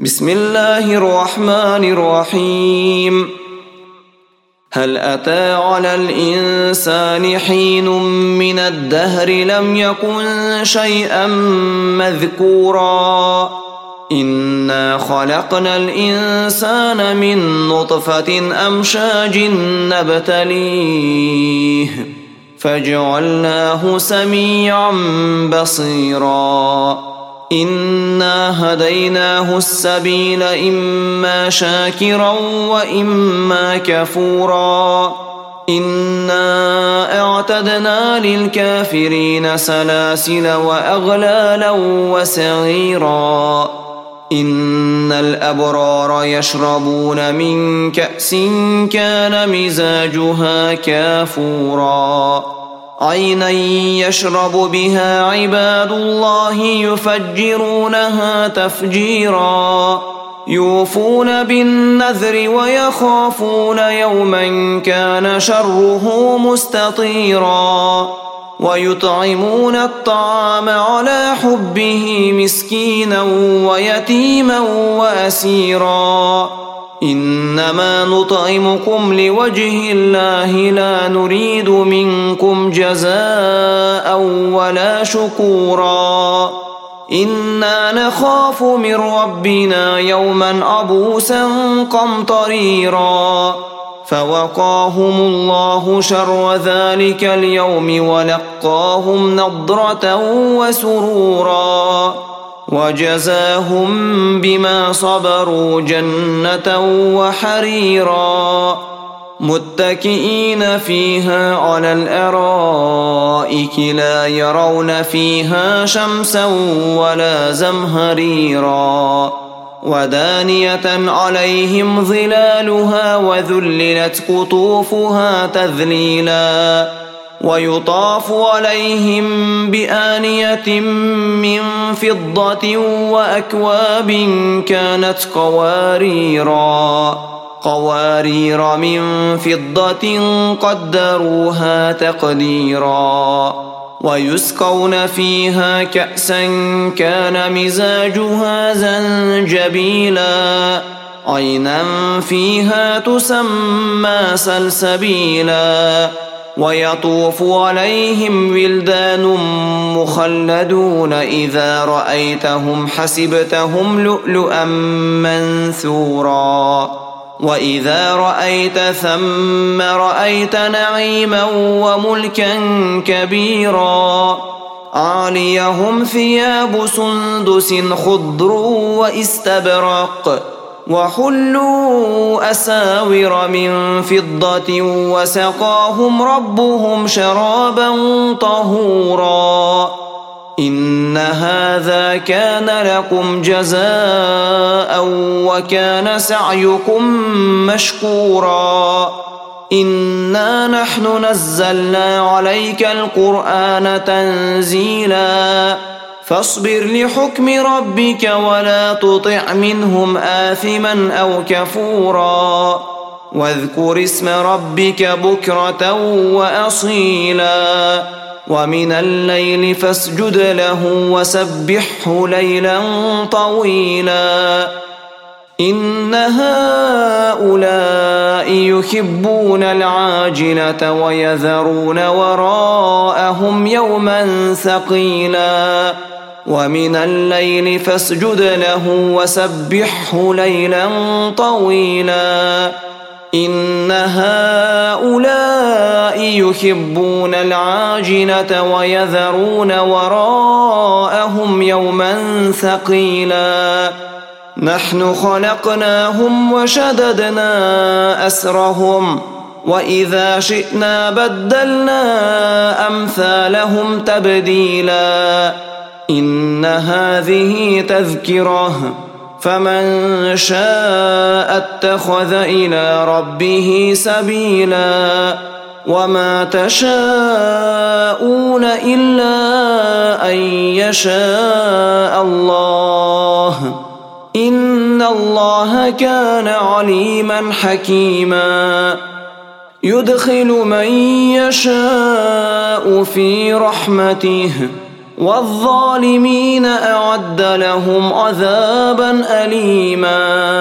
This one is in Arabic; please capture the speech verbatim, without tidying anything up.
بسم الله الرحمن الرحيم. هل أتى على الإنسان حين من الدهر لم يكن شيئا مذكورا إنا خلقنا الإنسان من نطفة أمشاج نبتليه فجعلناه سميعا بصيرا إنا هديناه السبيل إما شاكرا وإما كفورا إنا أعتدنا للكافرين سلاسل وأغلالا وسعيرا إن الأبرار يشربون من كأس كان مزاجها كافورا عينا يشرب بها عباد الله يفجرونها تفجيرا يوفون بالنذر ويخافون يوما كان شره مستطيرا ويطعمون الطعام على حبه مسكينا ويتيما وأسيرا إنما نطعمكم لوجه الله لا نريد منكم جزاء ولا شكورا إنا نخاف من ربنا يوما عبوسا قمطريرا فوقاهم الله شر ذلك اليوم ولقاهم نضرة وسرورا وجزاهم بما صبروا جنة وحريرا متكئين فيها على الأرائك لا يرون فيها شمسا ولا زمهريرا ودانية عليهم ظلالها وذللت قطوفها تذليلا ويطاف عليهم بآنية من فضة وأكواب كانت قواريرا قوارير من فضة قدروها تقديرا ويسقون فيها كأسا كان مزاجها زنجبيلا عينا فيها تسمى سلسبيلا ويطوف عليهم ولدان مخلدون إذا رأيتهم حسبتهم لؤلؤا منثورا وإذا رأيت ثم رأيت نعيما وملكا كبيرا عاليهم ثياب سندس خضر وإستبرق وحلوا أساور من فضة وسقاهم ربهم شرابا طهورا إن هذا كان لكم جزاء وكان سعيكم مشكورا إنا نحن نزلنا عليك القرآن تنزيلا فاصبر لحكم ربك ولا تطع منهم آثما أو كفورا واذكر اسم ربك بكرة وأصيلا ومن الليل فاسجد له وسبحه ليلا طويلا إن هؤلاء يحبون العاجلة ويذرون وراءهم يوما ثقيلا ومن الليل فاسجد له وسبحه ليلا طويلا إن هؤلاء يحبون العاجلة ويذرون وراءهم يوما ثقيلا نحن خلقناهم وشددنا أسرهم وإذا شئنا بدلنا أمثالهم تبديلا إن هذه تذكرة فمن شاء اتخذ إلى ربه سبيلا وما تشاءون إلا أن يشاء الله إن الله كان عليما حكيما يدخل من يشاء في رحمته والظالمين أعد لهم عذابا أليما.